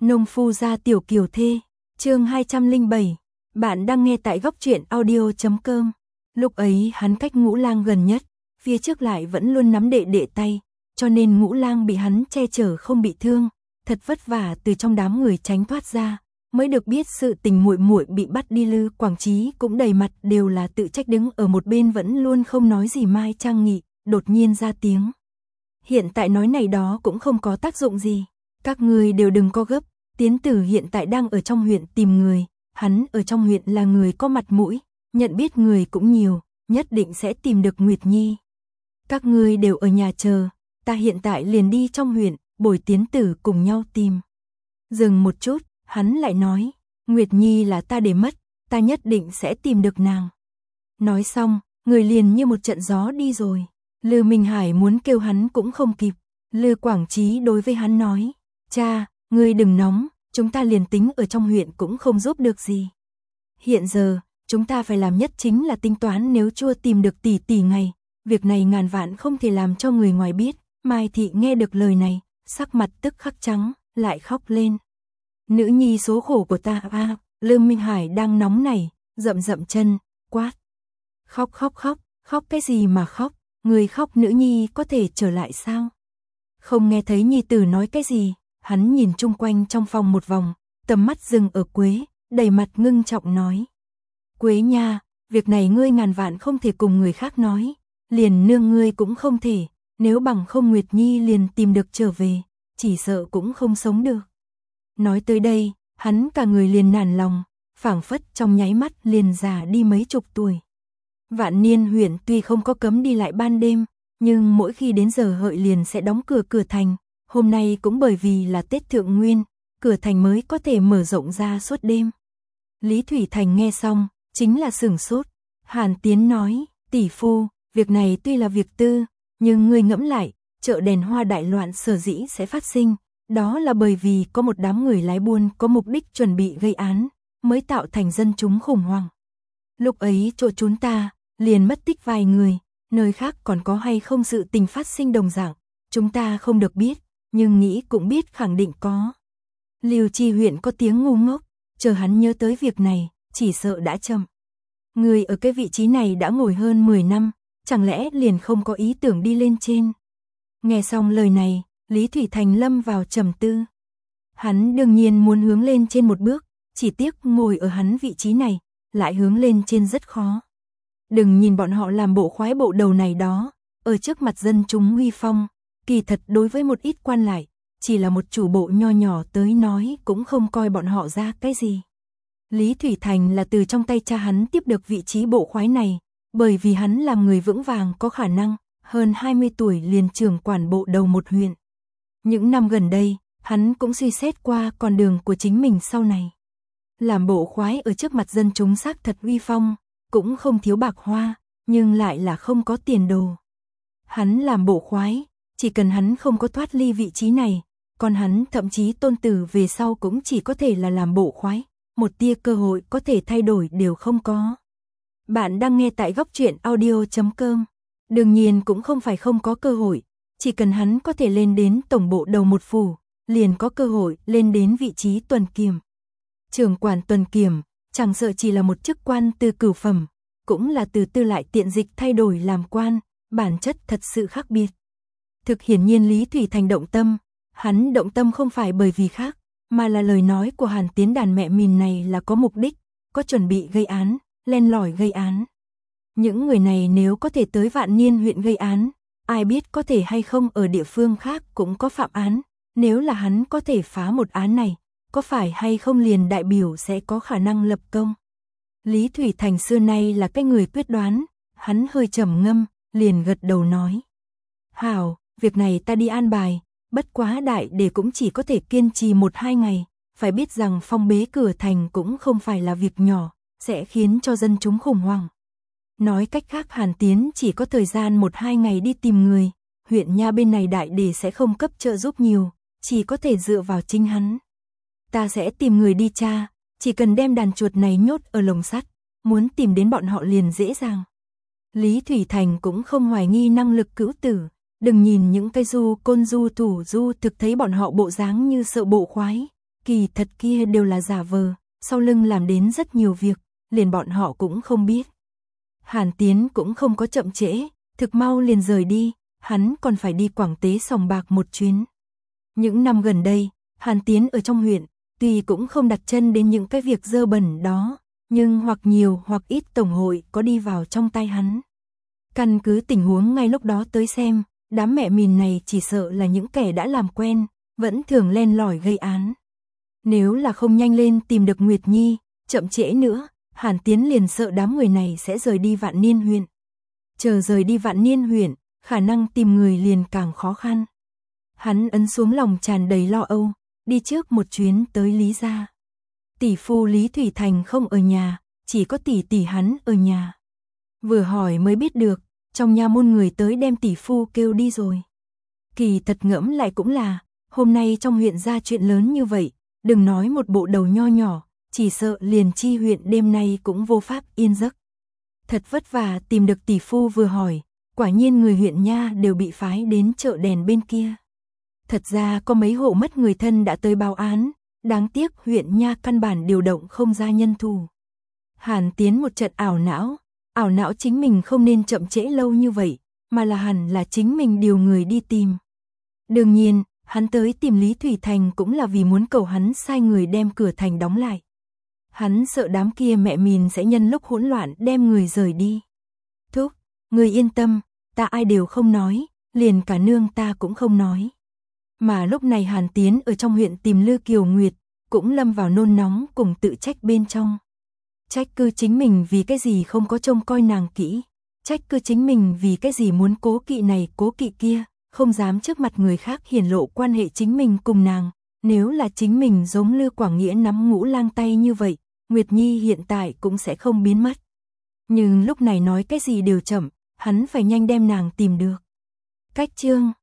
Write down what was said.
Nông phu gia tiểu kiều thê, chương 207. Bạn đang nghe tại góc truyện audio.com. Lúc ấy hắn cách Ngũ Lang gần nhất, phía trước lại vẫn luôn nắm đệ đệ tay, cho nên Ngũ Lang bị hắn che chở không bị thương, thật vất vả từ trong đám người tránh thoát ra, mới được biết sự tình muội muội bị bắt đi. Lư Quảng Trí cũng đầy mặt đều là tự trách, đứng ở một bên vẫn luôn không nói gì. Mai Trang Nghị đột nhiên ra tiếng. Hiện tại nói này đó cũng không có tác dụng gì, các người đều đừng có gấp, Tiến Tử hiện tại đang ở trong huyện tìm người, hắn ở trong huyện là người có mặt mũi, nhận biết người cũng nhiều, nhất định sẽ tìm được Nguyệt Nhi. Các ngươi đều ở nhà chờ, ta hiện tại liền đi trong huyện, bồi Tiến Tử cùng nhau tìm. Dừng một chút, hắn lại nói, Nguyệt Nhi là ta để mất, ta nhất định sẽ tìm được nàng. Nói xong, người liền như một trận gió đi rồi. Lư Minh Hải muốn kêu hắn cũng không kịp. Lư Quảng Trí đối với hắn nói, cha, ngươi đừng nóng, chúng ta liền tính ở trong huyện cũng không giúp được gì. Hiện giờ, chúng ta phải làm nhất chính là tính toán nếu chưa tìm được tỷ tỷ ngày, việc này ngàn vạn không thể làm cho người ngoài biết. Mai Thị nghe được lời này, sắc mặt tức khắc trắng, lại khóc lên. Nữ nhi số khổ của ta a. Lư Minh Hải đang nóng nảy, dậm dậm chân, quát. Khóc khóc khóc, khóc cái gì mà khóc, người khóc nữ nhi có thể trở lại sao? Không nghe thấy nhi tử nói cái gì, hắn nhìn chung quanh trong phòng một vòng, tầm mắt dừng ở Quế, đầy mặt ngưng trọng nói. Quế nha, việc này ngươi ngàn vạn không thể cùng người khác nói, liền nương ngươi cũng không thể, nếu bằng không Nguyệt Nhi liền tìm được trở về, chỉ sợ cũng không sống được. Nói tới đây, hắn cả người liền nản lòng, phảng phất trong nháy mắt liền già đi mấy chục tuổi. Vạn Niên huyện tuy không có cấm đi lại ban đêm, nhưng mỗi khi đến giờ hợi liền sẽ đóng cửa thành, hôm nay cũng bởi vì là Tết Thượng Nguyên, cửa thành mới có thể mở rộng ra suốt đêm. Lý Thủy Thành nghe xong, chính là sửng sốt. Hàn Tiến nói, tỷ phu, việc này tuy là việc tư, nhưng ngươi ngẫm lại, chợ đèn hoa đại loạn sở dĩ sẽ phát sinh, đó là bởi vì có một đám người lái buôn có mục đích chuẩn bị gây án, mới tạo thành dân chúng khủng hoảng. Lúc ấy chỗ chúng ta liền mất tích vài người, nơi khác còn có hay không sự tình phát sinh đồng dạng, chúng ta không được biết, nhưng nghĩ cũng biết khẳng định có. Liêu Chi huyện có tiếng ngu ngốc, chờ hắn nhớ tới việc này, chỉ sợ đã chậm. Người ở cái vị trí này đã ngồi hơn 10 năm, chẳng lẽ liền không có ý tưởng đi lên trên. Nghe xong lời này, Lý Thủy Thành lâm vào trầm tư. Hắn đương nhiên muốn hướng lên trên một bước, chỉ tiếc ngồi ở hắn vị trí này, lại hướng lên trên rất khó. Đừng nhìn bọn họ làm bộ khoái bộ đầu này đó, ở trước mặt dân chúng huy phong, kỳ thật đối với một ít quan lại, chỉ là một chủ bộ nho nhỏ tới nói cũng không coi bọn họ ra cái gì. Lý Thủy Thành là từ trong tay cha hắn tiếp được vị trí bộ khoái này, bởi vì hắn làm người vững vàng có khả năng, hơn 20 tuổi liền trưởng quản bộ đầu một huyện. Những năm gần đây, hắn cũng suy xét qua con đường của chính mình sau này. Làm bộ khoái ở trước mặt dân chúng xác thật uy phong, cũng không thiếu bạc hoa, nhưng lại là không có tiền đồ. Hắn làm bộ khoái, chỉ cần hắn không có thoát ly vị trí này, còn hắn thậm chí tôn tử về sau cũng chỉ có thể là làm bộ khoái, một tia cơ hội có thể thay đổi đều không có. Bạn đang nghe tại góc truyện audio.com. Đương nhiên cũng không phải không có cơ hội, chỉ cần hắn có thể lên đến tổng bộ đầu một phủ, liền có cơ hội lên đến vị trí tuần kiểm. Trưởng quản tuần kiểm, chẳng sợ chỉ là một chức quan từ cửu phẩm, cũng là từ tư lại tiện dịch thay đổi làm quan, bản chất thật sự khác biệt. Thực hiển nhiên Lý Thủy Thành động tâm, hắn động tâm không phải bởi vì khác, mà là lời nói của Hàn Tiến đàn mẹ mìn này là có mục đích, có chuẩn bị gây án, len lỏi gây án. Những người này nếu có thể tới Vạn Niên huyện gây án, ai biết có thể hay không ở địa phương khác cũng có phạm án, nếu là hắn có thể phá một án này, có phải hay không liền đại biểu sẽ có khả năng lập công. Lý Thủy Thành xưa nay là cái người quyết đoán, hắn hơi trầm ngâm, liền gật đầu nói. Hảo, việc này ta đi an bài, bất quá đại để cũng chỉ có thể kiên trì 1-2 ngày, phải biết rằng phong bế cửa thành cũng không phải là việc nhỏ, sẽ khiến cho dân chúng khủng hoảng. Nói cách khác Hàn Tiến chỉ có thời gian 1-2 ngày đi tìm người, huyện nha bên này đại để sẽ không cấp trợ giúp nhiều, chỉ có thể dựa vào chính hắn. Ta sẽ tìm người đi tra, chỉ cần đem đàn chuột này nhốt ở lồng sắt, muốn tìm đến bọn họ liền dễ dàng. Lý Thủy Thành cũng không hoài nghi năng lực cữu tử, đừng nhìn những cây du côn du thủ du thực thấy bọn họ bộ dáng như sợ bộ khoái, kỳ thật kia đều là giả vờ, sau lưng làm đến rất nhiều việc, liền bọn họ cũng không biết. Hàn Tiến cũng không có chậm trễ, thực mau liền rời đi, hắn còn phải đi Quảng Tế sòng bạc một chuyến. Những năm gần đây, Hàn Tiến ở trong huyện, tuy cũng không đặt chân đến những cái việc dơ bẩn đó, nhưng hoặc nhiều hoặc ít tổng hội có đi vào trong tay hắn. Căn cứ tình huống ngay lúc đó tới xem, đám mẹ mìn này chỉ sợ là những kẻ đã làm quen, vẫn thường len lỏi gây án. Nếu là không nhanh lên tìm được Nguyệt Nhi, chậm trễ nữa, Hàn Tiến liền sợ đám người này sẽ rời đi Vạn Niên huyện. Chờ rời đi Vạn Niên huyện, khả năng tìm người liền càng khó khăn. Hắn ấn xuống lòng tràn đầy lo âu, đi trước một chuyến tới Lý gia. Tỷ phu Lý Thủy Thành không ở nhà, chỉ có tỷ tỷ hắn ở nhà. Vừa hỏi mới biết được, trong nhà môn người tới đem tỷ phu kêu đi rồi. Kỳ thật ngẫm lại cũng là, hôm nay trong huyện ra chuyện lớn như vậy, đừng nói một bộ đầu nho nhỏ, chỉ sợ liền chi huyện đêm nay cũng vô pháp yên giấc. Thật vất vả tìm được tỷ phu vừa hỏi, quả nhiên người huyện nha đều bị phái đến chợ đèn bên kia. Thật ra có mấy hộ mất người thân đã tới báo án, đáng tiếc huyện nha căn bản điều động không ra nhân thủ. Hàn Tiến một trận ảo não chính mình không nên chậm trễ lâu như vậy, mà là hẳn là chính mình điều người đi tìm. Đương nhiên, hắn tới tìm Lý Thủy Thành cũng là vì muốn cầu hắn sai người đem cửa thành đóng lại. Hắn sợ đám kia mẹ mìn sẽ nhân lúc hỗn loạn đem người rời đi. Thúc, người yên tâm, ta ai đều không nói, liền cả nương ta cũng không nói. Mà lúc này Hàn Tiến ở trong huyện tìm Lư Kiều Nguyệt, cũng lâm vào nôn nóng cùng tự trách bên trong. Trách cứ chính mình vì cái gì không có trông coi nàng kỹ, trách cứ chính mình vì cái gì muốn cố kỵ này cố kỵ kia, không dám trước mặt người khác hiển lộ quan hệ chính mình cùng nàng. Nếu là chính mình giống Lư Quảng Nghĩa nắm Ngũ Lang tay như vậy, Nguyệt Nhi hiện tại cũng sẽ không biến mất. Nhưng lúc này nói cái gì đều chậm, hắn phải nhanh đem nàng tìm được. Cách chương